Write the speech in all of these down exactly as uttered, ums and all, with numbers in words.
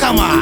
Akama,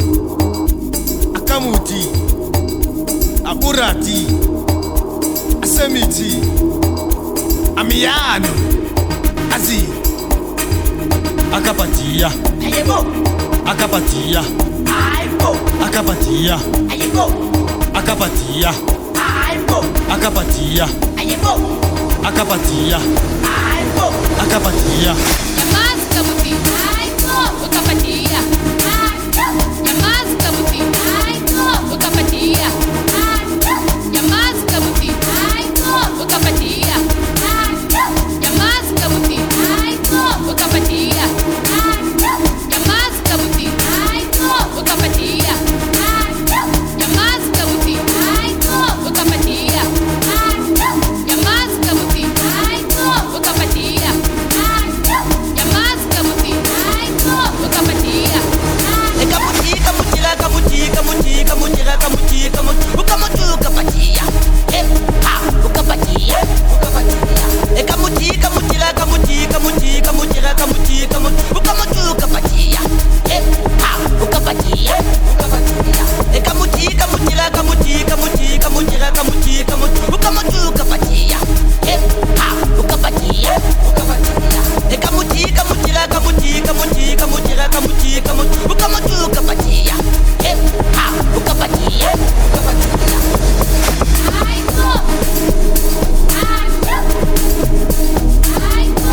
Akamuti, Aburati, Asemiti, Amiano, Azi, Akapatia, Akapatia, Akapatia, Akapatia, Akapatia, Akapatia, Akapatia. Yamaz kamuti, ukapatia. Yamaz kamuti, ukapatia. Yamaz kamuti, ukapatia. Yamaz kamuti, ukapatia. Yamaz kamuti, ukapatia. Yamaz kamuti, ukapatia. Yamaz kamuti, ukapatia. Yamaz kamuti, ukapatia. Kamuti, kamutira, kamuti, kamuti, kamutira, kamuti, kamuti, ukamuti, ukapatia. Eh, ha, ukapatia, ukapatia. Eh, kamuti, kamutira, kamuti, kamuti, kamutira, kamuti, kamuti, ukamuti, ukapatia. Eh, ha, ukapatia, ukapatia. Eh, kamuti, kamutira, kamuti, kamuti, kamutira, kamuti, kamuti, ukamuti, ukapatia. Eh, ha, ukapatia, ukapatia. Eh, kamuti, kamutira, kamuti, kamuti, kamutira, kamuti, kamuti, ukamuti, ukapatia. Eh, ha, ukapatia, ukapatia. Aigo, aigo, aigo,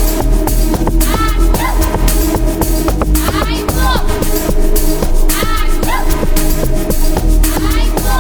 aigo, aigo,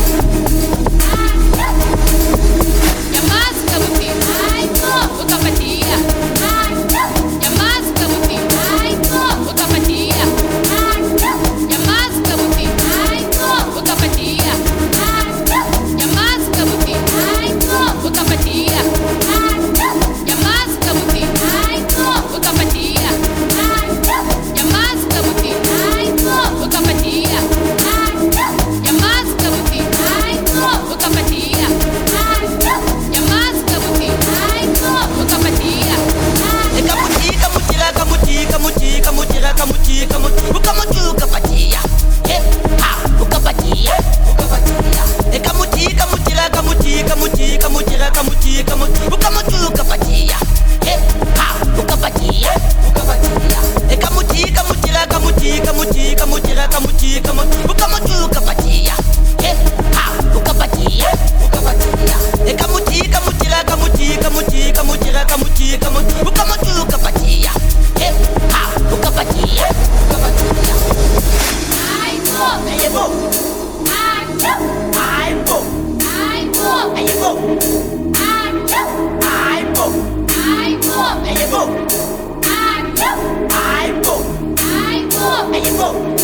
Yamaz kamuti, ukapatia. Yamaz kamuti, ukapatia. Yamaz kamuti, ukapatia. Yamaz kamuti, ukapatia. Yamaz kamuti, ukapatia. Yamaz kamuti, ukapatia. Yamaz kamuti, ukapatia. Yamaz kamuti, ukapatia. Eh, kamuti, kamutira, kamuti, kamuti, kamutira, kamuti, kamuti, ukamuti, ukapatia. Eh, ha, ukapatia, ukapatia. Eh, kamuti, kamutira, kamuti, kamuti, kamutira, kamuti, kamuti, ukamuti, ukapatia. Eh, ha, ukapatia, ukapatia. Eh, kamuti, kamutira, kamuti, kamuti, kamutira, kamuti, kamuti, ukamuti, ukapatia. Eh, ha, ukapatia, ukapatia. Eh, kamuti, kamutira, kamuti, kamuti, kamutira, kamuti, kamuti, ukamuti, ukapatia. Eh, ha, ukapatia, ukapatia. Aigo, Ayebo, aigo, ayebo, aigo, ayebo, aigo, ayebo, aigo, ayebo, aigo, ayebo, aigo, ayebo.